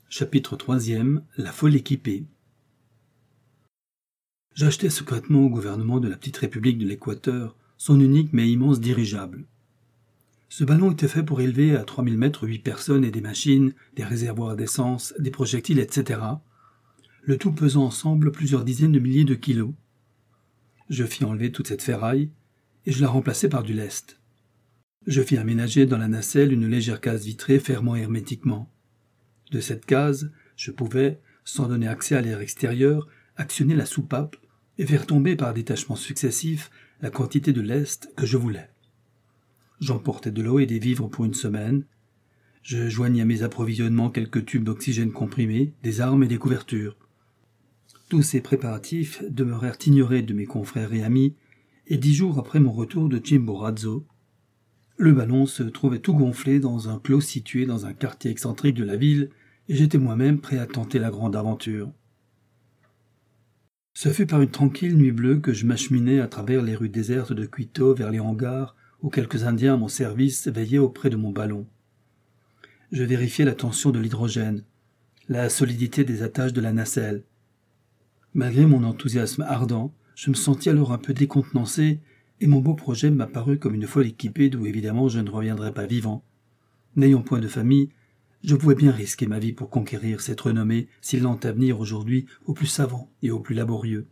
Chapitre 3e. La folle équipée. J'achetais secrètement au gouvernement de la petite république de l'Équateur son unique mais immense dirigeable. Ce ballon était fait pour élever à 3000 mètres 8 personnes et des machines, des réservoirs d'essence, des projectiles, etc. Le tout pesant ensemble plusieurs dizaines de milliers de kilos. Je fis enlever toute cette ferraille et je la remplaçai par du lest. Je fis aménager dans la nacelle une légère case vitrée fermant hermétiquement. De cette case, je pouvais, sans donner accès à l'air extérieur, actionner la soupape et faire tomber par détachements successifs la quantité de lest que je voulais. J'emportais de l'eau et des vivres pour une semaine. Je joignis à mes approvisionnements quelques tubes d'oxygène comprimé, des armes et des couvertures. Tous ces préparatifs demeurèrent ignorés de mes confrères et amis, et 10 jours après mon retour de Chimborazo, le ballon se trouvait tout gonflé dans un clos situé dans un quartier excentrique de la ville, et j'étais moi-même prêt à tenter la grande aventure. Ce fut par une tranquille nuit bleue que je m'acheminai à travers les rues désertes de Quito vers les hangars où quelques Indiens à mon service veillaient auprès de mon ballon. Je vérifiai la tension de l'hydrogène, la solidité des attaches de la nacelle. Malgré mon enthousiasme ardent, je me sentis alors un peu décontenancé et mon beau projet m'apparut comme une folle équipée d'où évidemment je ne reviendrais pas vivant. N'ayant point de famille, je pouvais bien risquer ma vie pour conquérir cette renommée si lente à venir aujourd'hui au plus savant et au plus laborieux.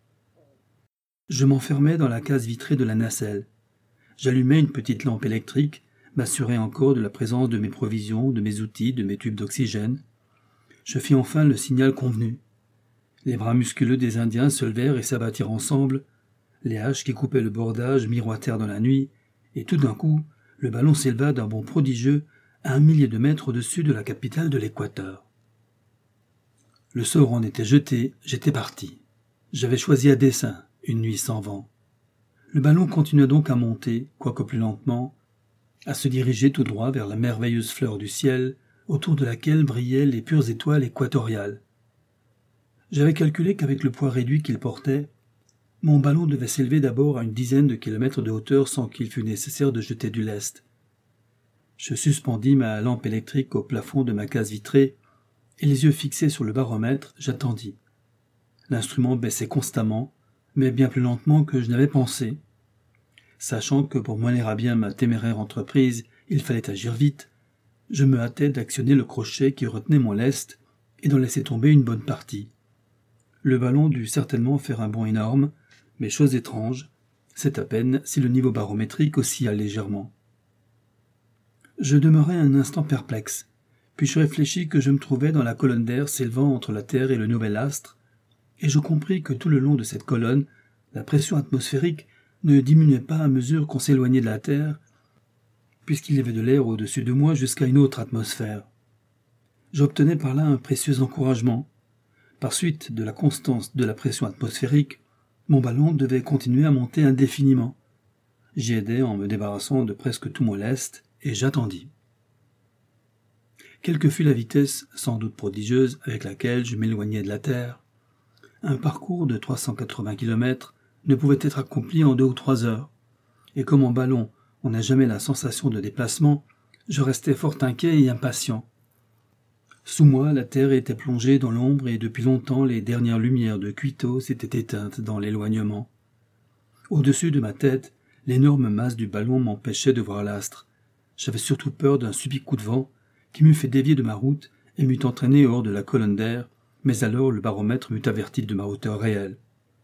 Je m'enfermai dans la case vitrée de la nacelle. J'allumai une petite lampe électrique, m'assurai encore de la présence de mes provisions, de mes outils, de mes tubes d'oxygène. Je fis enfin le signal convenu. Les bras musculeux des Indiens se levèrent et s'abattirent ensemble. Les haches qui coupaient le bordage miroitèrent dans la nuit, et tout d'un coup, le ballon s'éleva d'un bond prodigieux à 1 millier de mètres au-dessus de la capitale de l'Équateur. Le sort en était jeté, j'étais parti. J'avais choisi à dessein une nuit sans vent. Le ballon continua donc à monter, quoique plus lentement, à se diriger tout droit vers la merveilleuse fleur du ciel, autour de laquelle brillaient les pures étoiles équatoriales. J'avais calculé qu'avec le poids réduit qu'il portait, mon ballon devait s'élever d'abord à une dizaine de kilomètres de hauteur sans qu'il fût nécessaire de jeter du lest. Je suspendis ma lampe électrique au plafond de ma case vitrée, et les yeux fixés sur le baromètre, j'attendis. L'instrument baissait constamment, mais bien plus lentement que je n'avais pensé. Sachant que pour mener à bien ma téméraire entreprise, il fallait agir vite, je me hâtais d'actionner le crochet qui retenait mon lest et d'en laisser tomber une bonne partie. Le ballon dut certainement faire un bond énorme, mais chose étrange, c'est à peine si le niveau barométrique oscilla légèrement. Je demeurai un instant perplexe, puis je réfléchis que je me trouvais dans la colonne d'air s'élevant entre la Terre et le nouvel astre, et je compris que tout le long de cette colonne, la pression atmosphérique ne diminuait pas à mesure qu'on s'éloignait de la Terre, puisqu'il y avait de l'air au-dessus de moi jusqu'à une autre atmosphère. J'obtenais par là un précieux encouragement. Par suite de la constance de la pression atmosphérique, mon ballon devait continuer à monter indéfiniment. J'y aidai en me débarrassant de presque tout mon lest, et j'attendis. Quelle que fût la vitesse, sans doute prodigieuse, avec laquelle je m'éloignais de la Terre, un parcours de 380 km ne pouvait être accompli en 2 ou 3 heures, et comme en ballon on n'a jamais la sensation de déplacement, je restais fort inquiet et impatient. Sous moi, la terre était plongée dans l'ombre et depuis longtemps les dernières lumières de Quito s'étaient éteintes dans l'éloignement. Au-dessus de ma tête, l'énorme masse du ballon m'empêchait de voir l'astre. J'avais surtout peur d'un subit coup de vent qui m'eût fait dévier de ma route et m'eût entraîné hors de la colonne d'air, mais alors le baromètre m'eût averti de ma hauteur réelle.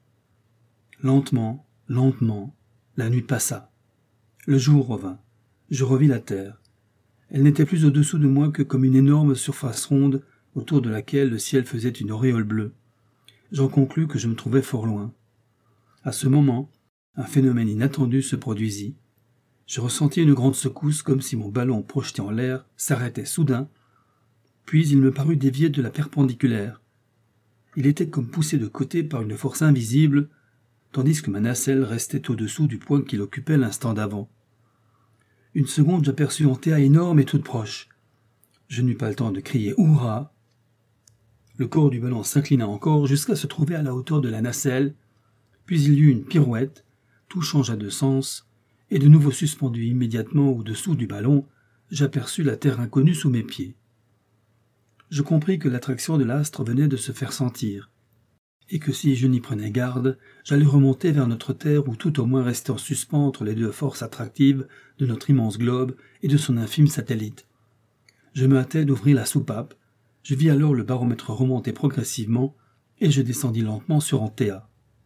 Lentement, la nuit passa. Le jour revint. Je revis la terre. Elle n'était plus au-dessous de moi que comme une énorme surface ronde autour de laquelle le ciel faisait une auréole bleue. J'en conclus que je me trouvais fort loin. À ce moment, un phénomène inattendu se produisit. Je ressentis une grande secousse comme si mon ballon projeté en l'air s'arrêtait soudain, puis il me parut dévier de la perpendiculaire. Il était comme poussé de côté par une force invisible, tandis que ma nacelle restait au-dessous du point qu'il occupait l'instant d'avant. Une seconde, j'aperçus Antea énorme et toute proche. Je n'eus pas le temps de crier « Hurrah !» Le corps du ballon s'inclina encore jusqu'à se trouver à la hauteur de la nacelle, puis il y eut une pirouette, tout changea de sens, et de nouveau suspendu immédiatement au-dessous du ballon, j'aperçus la terre inconnue sous mes pieds. je compris que l'attraction de l'astre venait de se faire sentir, et que si je n'y prenais garde, j'allais remonter vers notre Terre ou tout au moins rester en suspens entre les deux forces attractives de notre immense globe et de son infime satellite. Je me hâtais d'ouvrir la soupape, je vis alors le baromètre remonter progressivement, et je descendis lentement sur Antea.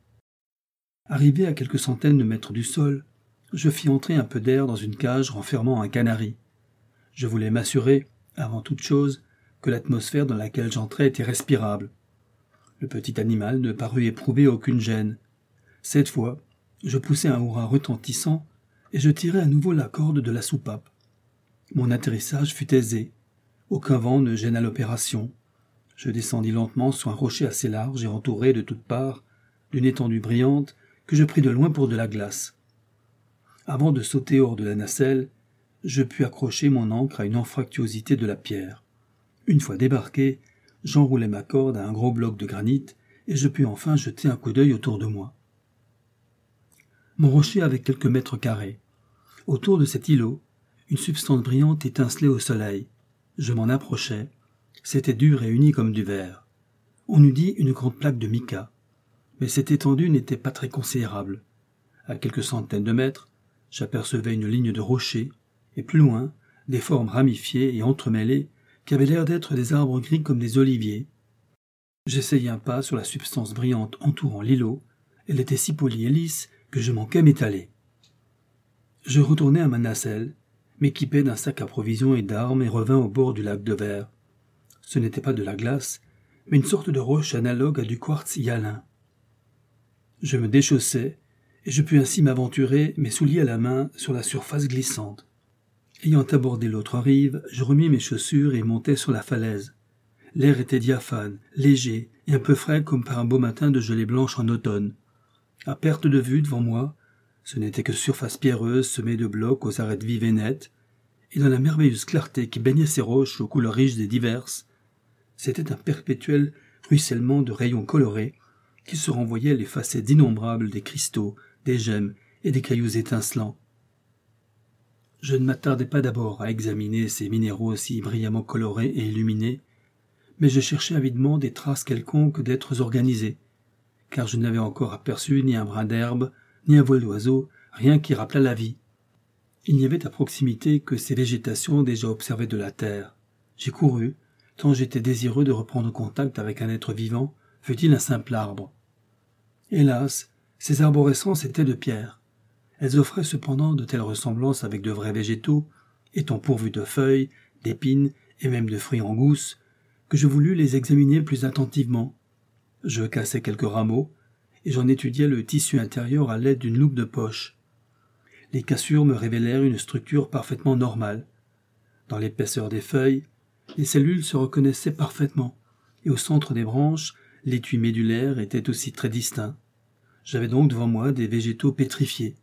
Arrivé à quelques centaines de mètres du sol, je fis entrer un peu d'air dans une cage renfermant un canari. Je voulais m'assurer, avant toute chose, que l'atmosphère dans laquelle j'entrais était respirable. Le petit animal ne parut éprouver aucune gêne. Cette fois, je poussai un hurrah retentissant et je tirai à nouveau la corde de la soupape. Mon atterrissage fut aisé. Aucun vent ne gêna l'opération. Je descendis lentement sur un rocher assez large et entouré de toutes parts d'une étendue brillante que je pris de loin pour de la glace. Avant de sauter hors de la nacelle, je pus accrocher mon ancre à une anfractuosité de la pierre. Une fois débarqué, j'enroulai ma corde à un gros bloc de granit et je pus enfin jeter un coup d'œil autour de moi. Mon rocher avait quelques mètres carrés. Autour de cet îlot, une substance brillante étincelait au soleil. Je m'en approchai. C'était dur et uni comme du verre. On eût dit une grande plaque de mica. Mais cette étendue n'était pas très considérable. À quelques centaines de mètres, j'apercevais une ligne de rochers, et plus loin, des formes ramifiées et entremêlées qui avaient l'air d'être des arbres gris comme des oliviers. J'essayai un pas sur la substance brillante entourant l'îlot. Elle était si polie et lisse que je manquais m'étaler. Je retournai à ma nacelle, m'équipai d'un sac à provisions et d'armes et revins au bord du lac de verre. Ce n'était pas de la glace, mais une sorte de roche analogue à du quartz hyalin. Je me déchaussai, et je pus ainsi m'aventurer, mes souliers à la main, sur la surface glissante. Ayant abordé l'autre rive, je remis mes chaussures et montai sur la falaise. L'air était diaphane, léger et un peu frais comme par un beau matin de gelée blanche en automne. À perte de vue devant moi, ce n'était que surface pierreuse semée de blocs aux arêtes vives et nettes, et dans la merveilleuse clarté qui baignait ces roches aux couleurs riches et diverses, c'était un perpétuel ruissellement de rayons colorés qui se renvoyaient les facettes innombrables des cristaux, des gemmes et des cailloux étincelants. Je ne m'attardai pas d'abord à examiner ces minéraux si brillamment colorés et illuminés, mais je cherchais avidement des traces quelconques d'êtres organisés, car je n'avais encore aperçu ni un brin d'herbe, ni un vol d'oiseau, rien qui rappelât la vie. Il n'y avait à proximité que ces végétations déjà observées de la terre. J'y courus, tant j'étais désireux de reprendre contact avec un être vivant, fût-il un simple arbre. Hélas, ces arborescences étaient de pierre. Elles offraient cependant de telles ressemblances avec de vrais végétaux, étant pourvues de feuilles, d'épines et même de fruits en gousse, que je voulus les examiner plus attentivement. Je cassai quelques rameaux, et j'en étudiai le tissu intérieur à l'aide d'une loupe de poche. Les cassures me révélèrent une structure parfaitement normale. Dans l'épaisseur des feuilles, les cellules se reconnaissaient parfaitement, et au centre des branches, l'étui médulaire était aussi très distinct. J'avais donc devant moi des végétaux pétrifiés.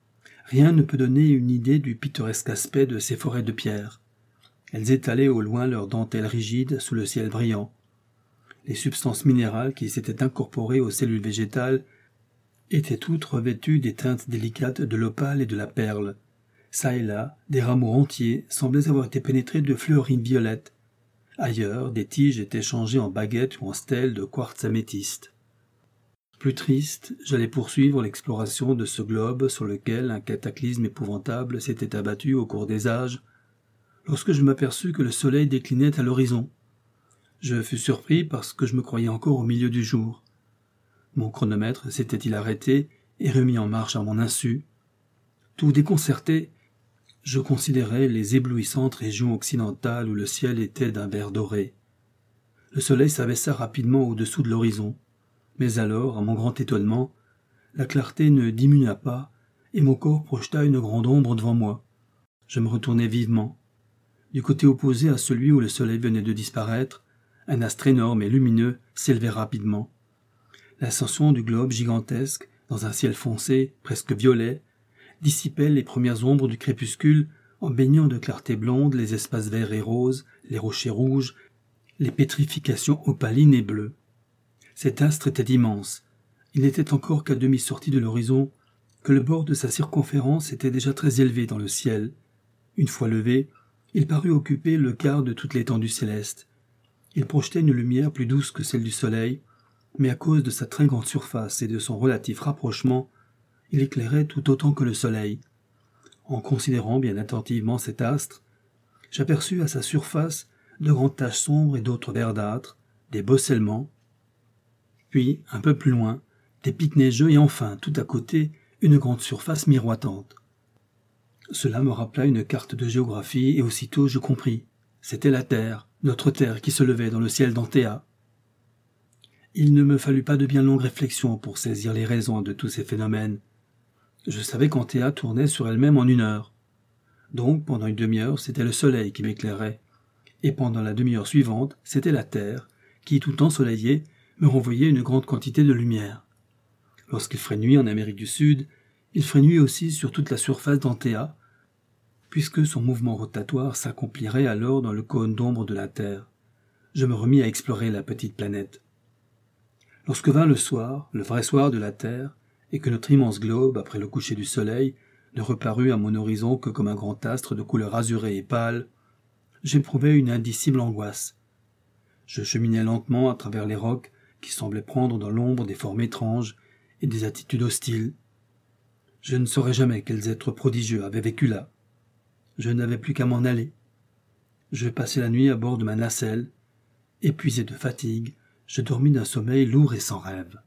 Rien ne peut donner une idée du pittoresque aspect de ces forêts de pierre. Elles étalaient au loin leurs dentelles rigides sous le ciel brillant. Les substances minérales qui s'étaient incorporées aux cellules végétales étaient toutes revêtues des teintes délicates de l'opale et de la perle. Çà et là, des rameaux entiers semblaient avoir été pénétrés de fluorine violette. Ailleurs, des tiges étaient changées en baguettes ou en stèles de quartz améthyste. Plus triste, j'allais poursuivre l'exploration de ce globe sur lequel un cataclysme épouvantable s'était abattu au cours des âges, lorsque je m'aperçus que le soleil déclinait à l'horizon. Je fus surpris parce que je me croyais encore au milieu du jour. Mon chronomètre s'était-il arrêté et remis en marche à mon insu? Tout déconcerté, je considérais les éblouissantes régions occidentales où le ciel était d'un vert doré. Le soleil s'abaissa rapidement au-dessous de l'horizon, mais alors, à mon grand étonnement, la clarté ne diminua pas et mon corps projeta une grande ombre devant moi. Je me retournai vivement. Du côté opposé à celui où le soleil venait de disparaître, un astre énorme et lumineux s'élevait rapidement. L'ascension du globe gigantesque, dans un ciel foncé, presque violet, dissipait les premières ombres du crépuscule en baignant de clarté blonde les espaces verts et roses, les rochers rouges, les pétrifications opalines et bleues. Cet astre était immense. Il n'était encore qu'à demi sorti de l'horizon, que le bord de sa circonférence était déjà très élevé dans le ciel. Une fois levé, il parut occuper le quart de toute l'étendue céleste. Il projetait une lumière plus douce que celle du soleil, mais à cause de sa très grande surface et de son relatif rapprochement, il éclairait tout autant que le soleil. En considérant bien attentivement cet astre, j'aperçus à sa surface de grandes taches sombres et d'autres verdâtres, des bossellements, puis, un peu plus loin, des pics neigeux et enfin, tout à côté, une grande surface miroitante. Cela me rappela une carte de géographie et aussitôt je compris. C'était la Terre, notre Terre qui se levait dans le ciel d'Antéa. Il ne me fallut pas de bien longues réflexions pour saisir les raisons de tous ces phénomènes. Je savais qu'Antéa tournait sur elle-même en 1 heure. Donc, pendant une demi-heure, c'était le soleil qui m'éclairait. Et pendant la demi-heure suivante, c'était la Terre, qui, tout ensoleillée, me renvoyait une grande quantité de lumière. Lorsqu'il ferait nuit en Amérique du Sud, il ferait nuit aussi sur toute la surface d'Antéa, puisque son mouvement rotatoire s'accomplirait alors dans le cône d'ombre de la Terre. Je me remis à explorer la petite planète. Lorsque vint le soir, le vrai soir de la Terre, et que notre immense globe, après le coucher du soleil, ne reparut à mon horizon que comme un grand astre de couleur azurée et pâle, j'éprouvai une indicible angoisse. Je cheminais lentement à travers les rocs qui semblaient prendre dans l'ombre des formes étranges et des attitudes hostiles. Je ne saurais jamais quels êtres prodigieux avaient vécu là. Je n'avais plus qu'à m'en aller. Je passai la nuit à bord de ma nacelle. Épuisé de fatigue, je dormis d'un sommeil lourd et sans rêve.